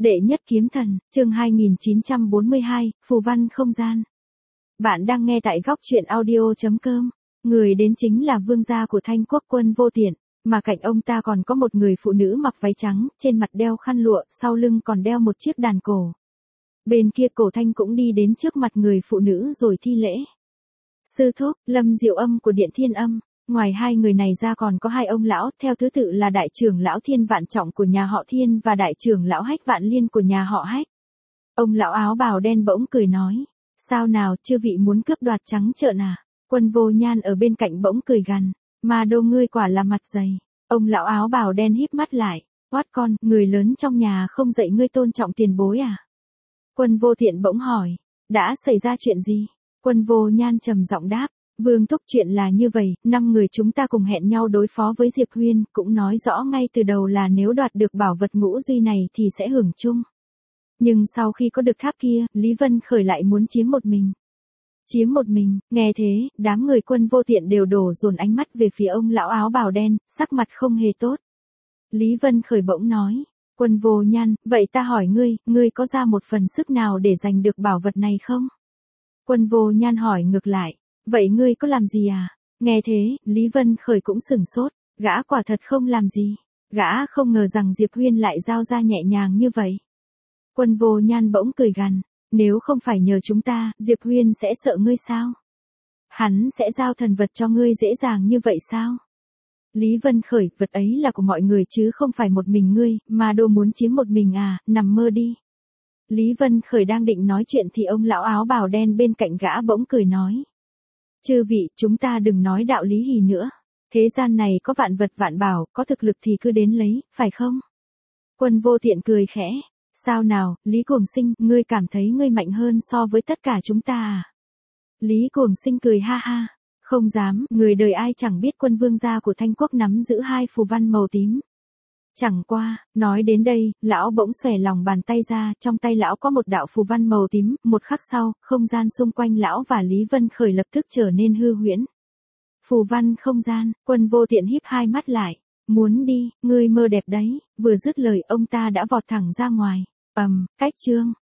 Đệ nhất kiếm thần, chương 2942, phù văn không gian. Bạn đang nghe tại góc truyện audio.com. Người đến chính là vương gia của Thanh Quốc Quân Vô Tiện, mà cạnh ông ta còn có một người phụ nữ mặc váy trắng, trên mặt đeo khăn lụa, sau lưng còn đeo một chiếc đàn cổ. Bên kia Cổ Thanh cũng đi đến trước mặt người phụ nữ rồi thi lễ. Sư thúc, Lâm Diệu Âm của Điện Thiên Âm. Ngoài hai người này ra còn có hai ông lão, theo thứ tự là đại trưởng lão Thiên Vạn Trọng của nhà họ Thiên và đại trưởng lão Hách Vạn Liên của nhà họ Hách. Ông lão áo bào đen bỗng cười nói, sao nào, chư vị muốn cướp đoạt trắng trợn à? Quân Vô Nhan ở bên cạnh bỗng cười gằn, mà đâu ngươi quả là mặt dày. Ông lão áo bào đen híp mắt lại, quát con, người lớn trong nhà không dạy ngươi tôn trọng tiền bối à? Quân Vô Tiện bỗng hỏi, đã xảy ra chuyện gì? Quân Vô Nhan trầm giọng đáp, Vương thúc, chuyện là như vậy, 5 người chúng ta cùng hẹn nhau đối phó với Diệp Huyên, cũng nói rõ ngay từ đầu là nếu đoạt được bảo vật ngũ duy này thì sẽ hưởng chung. Nhưng sau khi có được tháp kia, Lý Vân Khởi lại muốn chiếm một mình. Chiếm một mình, nghe thế, đám người Quân Vô Tiện đều đổ dồn ánh mắt về phía ông lão áo bào đen, sắc mặt không hề tốt. Lý Vân Khởi bỗng nói, Quân Vô Nhan, vậy ta hỏi ngươi có ra một phần sức nào để giành được bảo vật này không? Quân Vô Nhan hỏi ngược lại, vậy ngươi có làm gì à? Nghe thế, Lý Vân Khởi cũng sửng sốt, gã quả thật không làm gì. Gã không ngờ rằng Diệp Huyên lại giao ra nhẹ nhàng như vậy. Quân Vô Nhan bỗng cười gằn, nếu không phải nhờ chúng ta, Diệp Huyên sẽ sợ ngươi sao? Hắn sẽ giao thần vật cho ngươi dễ dàng như vậy sao? Lý Vân Khởi, vật ấy là của mọi người chứ không phải một mình ngươi, mà đồ muốn chiếm một mình à, nằm mơ đi. Lý Vân Khởi đang định nói chuyện thì ông lão áo bào đen bên cạnh gã bỗng cười nói. Chư vị, chúng ta đừng nói đạo lý hì nữa. Thế gian này có vạn vật vạn bảo, có thực lực thì cứ đến lấy, phải không? Quân Vô Tiện cười khẽ. Sao nào, Lý Cuồng Sinh, ngươi cảm thấy ngươi mạnh hơn so với tất cả chúng ta à? Lý Cuồng Sinh cười ha ha. Không dám, người đời ai chẳng biết quân vương gia của Thanh Quốc nắm giữ 2 phù văn màu tím. Chẳng qua, nói đến đây, lão bỗng xòe lòng bàn tay ra, trong tay lão có một đạo phù văn màu tím, một khắc sau, không gian xung quanh lão và Lý Vân Khởi lập tức trở nên hư huyễn. Phù văn không gian, Quân Vô Tiện híp hai mắt lại, muốn đi, ngươi mơ đẹp đấy, vừa dứt lời ông ta đã vọt thẳng ra ngoài, cách chương.